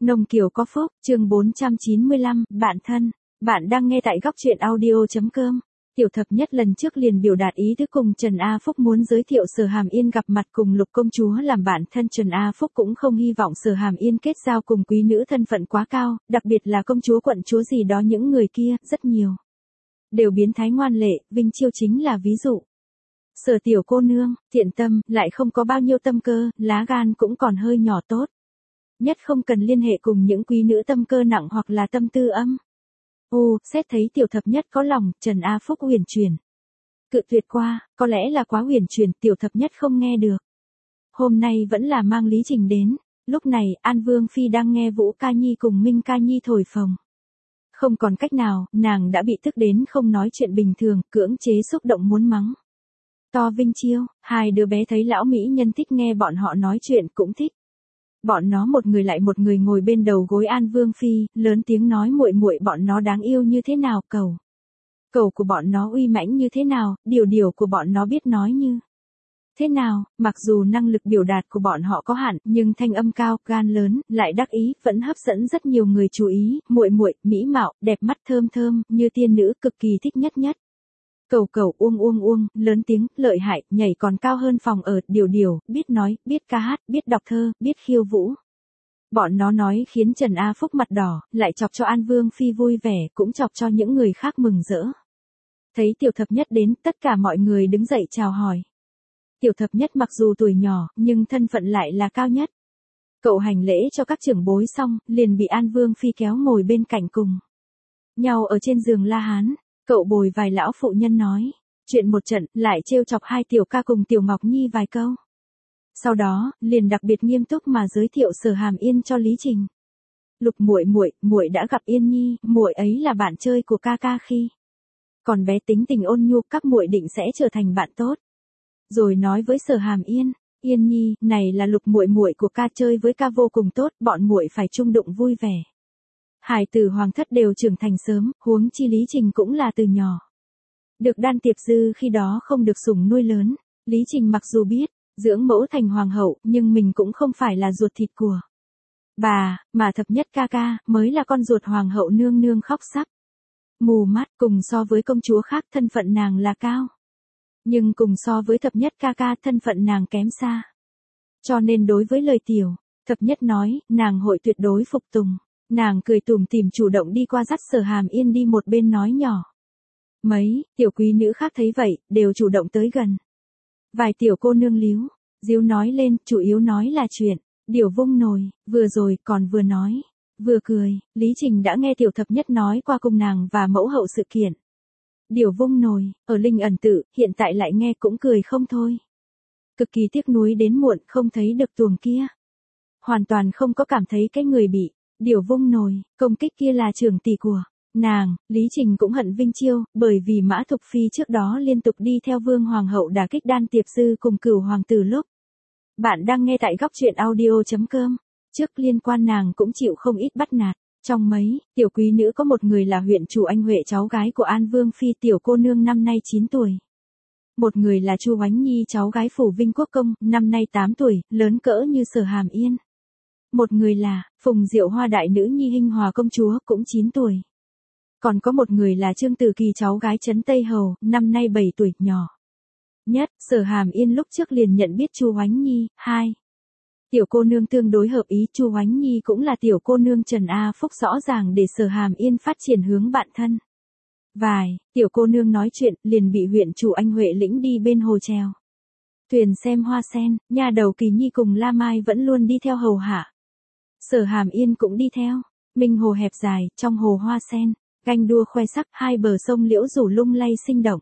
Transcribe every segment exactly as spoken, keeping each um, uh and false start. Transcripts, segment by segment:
Nông Kiều có phúc, chương bốn trăm chín mươi lăm, bạn thân. Bạn đang nghe tại góc truyện audio.com. Tiểu thập nhất lần trước liền biểu đạt ý tứ cùng Trần A Phúc muốn giới thiệu Sở Hàm Yên gặp mặt cùng Lục công chúa làm bạn thân. Trần A Phúc cũng không hy vọng Sở Hàm Yên kết giao cùng quý nữ thân phận quá cao, đặc biệt là công chúa quận chúa gì đó, những người kia, rất nhiều đều biến thái ngoan lệ, Vinh Chiêu chính là ví dụ. Sở tiểu cô nương, thiện tâm, lại không có bao nhiêu tâm cơ, lá gan cũng còn hơi nhỏ tốt. Nhất không cần liên hệ cùng những quý nữ tâm cơ nặng hoặc là tâm tư âm. Ô, xét thấy tiểu thập nhất có lòng, Trần A Phúc huyền chuyển. Cự tuyệt qua, có lẽ là quá huyền chuyển, tiểu thập nhất không nghe được. Hôm nay vẫn là mang Lý Trình đến, lúc này An Vương Phi đang nghe Vũ Ca Nhi cùng Minh Ca Nhi thổi phồng. Không còn cách nào, nàng đã bị tức đến không nói chuyện bình thường, cưỡng chế xúc động muốn mắng. To Vinh Chiêu, hai đứa bé thấy lão mỹ nhân thích nghe bọn họ nói chuyện cũng thích. Bọn nó một người lại một người ngồi bên đầu gối An Vương Phi, lớn tiếng nói muội muội bọn nó đáng yêu như thế nào, cầu. Cầu của bọn nó uy mãnh như thế nào, điều điều của bọn nó biết nói như thế nào, mặc dù năng lực biểu đạt của bọn họ có hạn, nhưng thanh âm cao, gan lớn, lại đắc ý, vẫn hấp dẫn rất nhiều người chú ý, muội muội, mỹ mạo, đẹp mắt thơm thơm, như tiên nữ, cực kỳ thích nhất nhất. Cầu cầu uông uông uông, lớn tiếng, lợi hại, nhảy còn cao hơn phòng ở, điều điều, biết nói, biết ca hát, biết đọc thơ, biết khiêu vũ. Bọn nó nói khiến Trần A Phúc mặt đỏ, lại chọc cho An Vương Phi vui vẻ, cũng chọc cho những người khác mừng rỡ. Thấy tiểu thập nhất đến, tất cả mọi người đứng dậy chào hỏi. Tiểu thập nhất mặc dù tuổi nhỏ, nhưng thân phận lại là cao nhất. Cậu hành lễ cho các trưởng bối xong, liền bị An Vương Phi kéo ngồi bên cạnh cùng nhau ở trên giường La Hán. Cậu bồi vài lão phụ nhân nói chuyện một trận, lại trêu chọc hai tiểu ca cùng tiểu Ngọc Nhi vài câu. Sau đó, liền đặc biệt nghiêm túc mà giới thiệu Sở Hàm Yên cho Lý Trình. Lục muội muội, muội đã gặp Yên Nhi, muội ấy là bạn chơi của ca ca khi còn bé, tính tình ôn nhu, các muội định sẽ trở thành bạn tốt. Rồi nói với Sở Hàm Yên, Yên Nhi, này là Lục muội muội của ca, chơi với ca vô cùng tốt, bọn muội phải chung đụng vui vẻ. Hải tử hoàng thất đều trưởng thành sớm, huống chi Lý Trình cũng là từ nhỏ được Đan Tiệp Dư khi đó không được sủng nuôi lớn. Lý Trình mặc dù biết dưỡng mẫu thành hoàng hậu, nhưng mình cũng không phải là ruột thịt của bà, mà thập nhất ca ca mới là con ruột hoàng hậu nương nương khóc sắp mù mắt. Cùng so với công chúa khác, thân phận nàng là cao, nhưng cùng so với thập nhất ca ca, thân phận nàng kém xa. Cho nên đối với lời tiểu thập nhất nói, nàng hội tuyệt đối phục tùng. Nàng cười tủm tỉm chủ động đi qua dắt Sở Hàm Yên đi một bên nói nhỏ. Mấy tiểu quý nữ khác thấy vậy, đều chủ động tới gần. Vài tiểu cô nương líu díu nói lên, chủ yếu nói là chuyện điều vung nồi, vừa rồi còn vừa nói vừa cười. Lý Trình đã nghe tiểu thập nhất nói qua cùng nàng và mẫu hậu sự kiện điều vung nồi ở Linh Ẩn Tự, hiện tại lại nghe cũng cười không thôi. Cực kỳ tiếc nuối đến muộn, không thấy được tuồng kia. Hoàn toàn không có cảm thấy cái người bị điều vung nồi công kích kia là trưởng tỷ của nàng. Lý Trình cũng hận Vinh Chiêu, bởi vì Mã Thục Phi trước đó liên tục đi theo Vương Hoàng hậu đả kích Đan Tiệp Dư cùng Cửu Hoàng tử lúc. Bạn đang nghe tại góc truyện audio.com. Trước liên quan nàng cũng chịu không ít bắt nạt. Trong mấy tiểu quý nữ có một người là huyện chủ Anh Huệ, cháu gái của An Vương Phi, tiểu cô nương năm nay chín tuổi. Một người là Chu Oánh Nhi, cháu gái phủ Vinh Quốc công, năm nay tám tuổi, lớn cỡ như Sở Hàm Yên. Một người là Phùng Diệu Hoa, đại nữ nhi Hinh Hòa công chúa, cũng chín tuổi. Còn có một người là Trương Từ Kỳ, cháu gái Trấn Tây Hầu, năm nay bảy tuổi, nhỏ nhất. Sở Hàm Yên lúc trước liền nhận biết Chu Oánh Nhi. Hai tiểu cô nương tương đối hợp ý. Chu Oánh Nhi cũng là tiểu cô nương Trần A Phúc rõ ràng để Sở Hàm Yên phát triển hướng bạn thân. Vài tiểu cô nương nói chuyện, liền bị huyện chủ Anh Huệ lĩnh đi bên hồ treo thuyền xem hoa sen. Nhà đầu Kỳ Nhi cùng La Mai vẫn luôn đi theo hầu hạ. Sở Hàm Yên cũng đi theo. Minh hồ hẹp dài, trong hồ hoa sen ganh đua khoe sắc, hai bờ sông liễu rủ lung lay sinh động.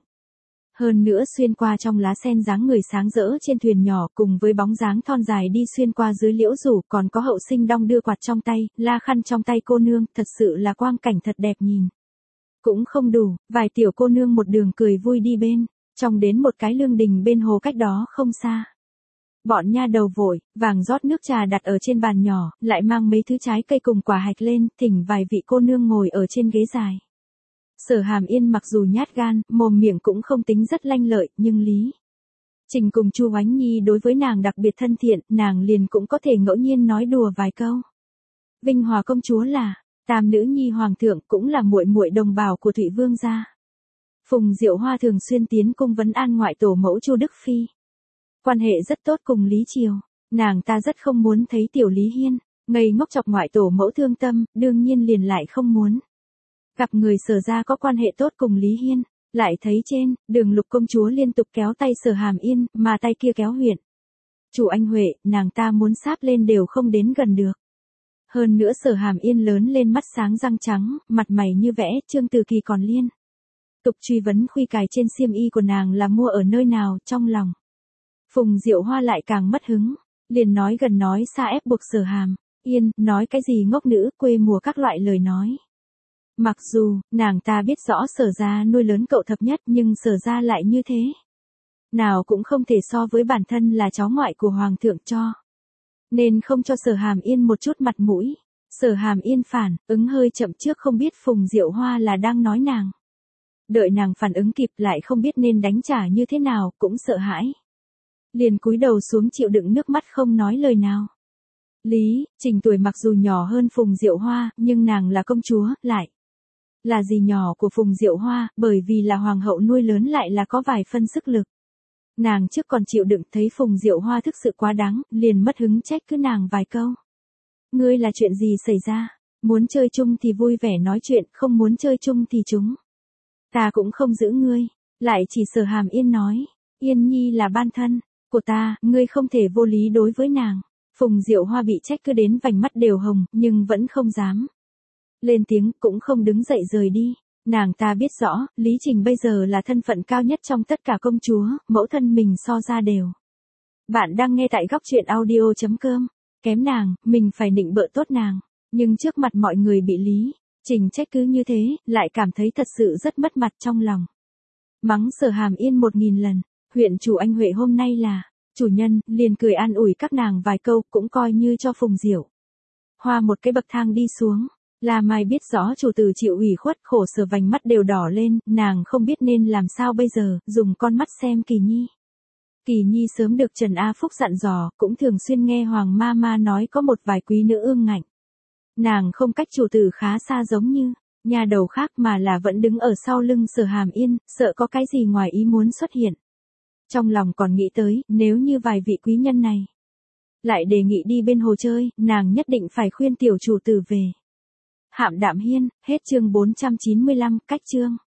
Hơn nữa xuyên qua trong lá sen dáng người sáng rỡ trên thuyền nhỏ, cùng với bóng dáng thon dài đi xuyên qua dưới liễu rủ, còn có hậu sinh đong đưa quạt trong tay, la khăn trong tay cô nương, thật sự là quang cảnh thật đẹp nhìn. Cũng không đủ, vài tiểu cô nương một đường cười vui đi bên trong đến một cái lương đình bên hồ cách đó không xa. Bọn nha đầu vội vàng rót nước trà đặt ở trên bàn nhỏ, lại mang mấy thứ trái cây cùng quả hạch lên, thỉnh vài vị cô nương ngồi ở trên ghế dài. Sở Hàm Yên mặc dù nhát gan, mồm miệng cũng không tính rất lanh lợi, nhưng Lý Trình cùng Chu Oánh Nhi đối với nàng đặc biệt thân thiện, nàng liền cũng có thể ngẫu nhiên nói đùa vài câu. Vinh Hòa công chúa là tam nữ nhi hoàng thượng, cũng là muội muội đồng bào của Thụy Vương gia. Phùng Diệu Hoa thường xuyên tiến cung vấn an ngoại tổ mẫu Chu Đức Phi. Quan hệ rất tốt cùng Lý Triều, nàng ta rất không muốn thấy Tiểu Lý Hiên ngây ngốc chọc ngoại tổ mẫu thương tâm, đương nhiên liền lại không muốn gặp người Sở gia có quan hệ tốt cùng Lý Hiên. Lại thấy trên đường Lục công chúa liên tục kéo tay Sở Hàm Yên, mà tay kia kéo Huyện chủ Anh Huệ, nàng ta muốn sáp lên đều không đến gần được. Hơn nữa Sở Hàm Yên lớn lên mắt sáng răng trắng, mặt mày như vẽ, Trương Từ Kỳ còn liên tục truy vấn khuy cài trên xiêm y của nàng là mua ở nơi nào. Trong lòng Phùng Diệu Hoa lại càng mất hứng, liền nói gần nói xa ép buộc Sở Hàm Yên, nói cái gì ngốc nữ, quê mùa các loại lời nói. Mặc dù, nàng ta biết rõ Sở gia nuôi lớn cậu thập nhất, nhưng Sở gia lại như thế nào cũng không thể so với bản thân là cháu ngoại của Hoàng thượng cho. Nên không cho Sở Hàm Yên một chút mặt mũi. Sở Hàm Yên phản ứng hơi chậm trước không biết Phùng Diệu Hoa là đang nói nàng. Đợi nàng phản ứng kịp lại không biết nên đánh trả như thế nào, cũng sợ hãi. Liền cúi đầu xuống chịu đựng nước mắt không nói lời nào. Lý Trình tuổi mặc dù nhỏ hơn Phùng Diệu Hoa, nhưng nàng là công chúa, lại là dì nhỏ của Phùng Diệu Hoa, bởi vì là hoàng hậu nuôi lớn lại là có vài phân sức lực. Nàng trước còn chịu đựng, thấy Phùng Diệu Hoa thực sự quá đáng, liền mất hứng trách cứ nàng vài câu. Ngươi là chuyện gì xảy ra? Muốn chơi chung thì vui vẻ nói chuyện, không muốn chơi chung thì chúng ta cũng không giữ ngươi. Lại chỉ Sở Hàm Yên nói, Yên Nhi là ban thân của ta, ngươi không thể vô lý đối với nàng. Phùng Diệu Hoa bị trách cứ đến vành mắt đều hồng, nhưng vẫn không dám lên tiếng, cũng không đứng dậy rời đi. Nàng ta biết rõ, Lý Trình bây giờ là thân phận cao nhất trong tất cả công chúa, mẫu thân mình so ra đều. Bạn đang nghe tại góc truyện audio chấm com. Kém nàng, mình phải nịnh bợ tốt nàng. Nhưng trước mặt mọi người bị Lý Trình trách cứ như thế, lại cảm thấy thật sự rất mất mặt trong lòng. Mắng Sở Hàm Yên một nghìn lần. Huyện chủ Anh Huệ hôm nay là chủ nhân, liền cười an ủi các nàng vài câu, cũng coi như cho Phùng Diệu Hoa một cái bậc thang đi xuống. La Mai biết rõ chủ tử chịu ủy khuất, khổ sở vành mắt đều đỏ lên, nàng không biết nên làm sao bây giờ, dùng con mắt xem Kỳ Nhi. Kỳ Nhi sớm được Trần A Phúc dặn dò, cũng thường xuyên nghe Hoàng Ma Ma nói có một vài quý nữ ương ngạnh. Nàng không cách chủ tử khá xa giống như nhà đầu khác, mà là vẫn đứng ở sau lưng Sở Hàm Yên, sợ có cái gì ngoài ý muốn xuất hiện. Trong lòng còn nghĩ tới, nếu như vài vị quý nhân này lại đề nghị đi bên hồ chơi, nàng nhất định phải khuyên tiểu chủ tử về Hạm Đạm Hiên. Hết chương bốn trăm chín mươi lăm, cách chương.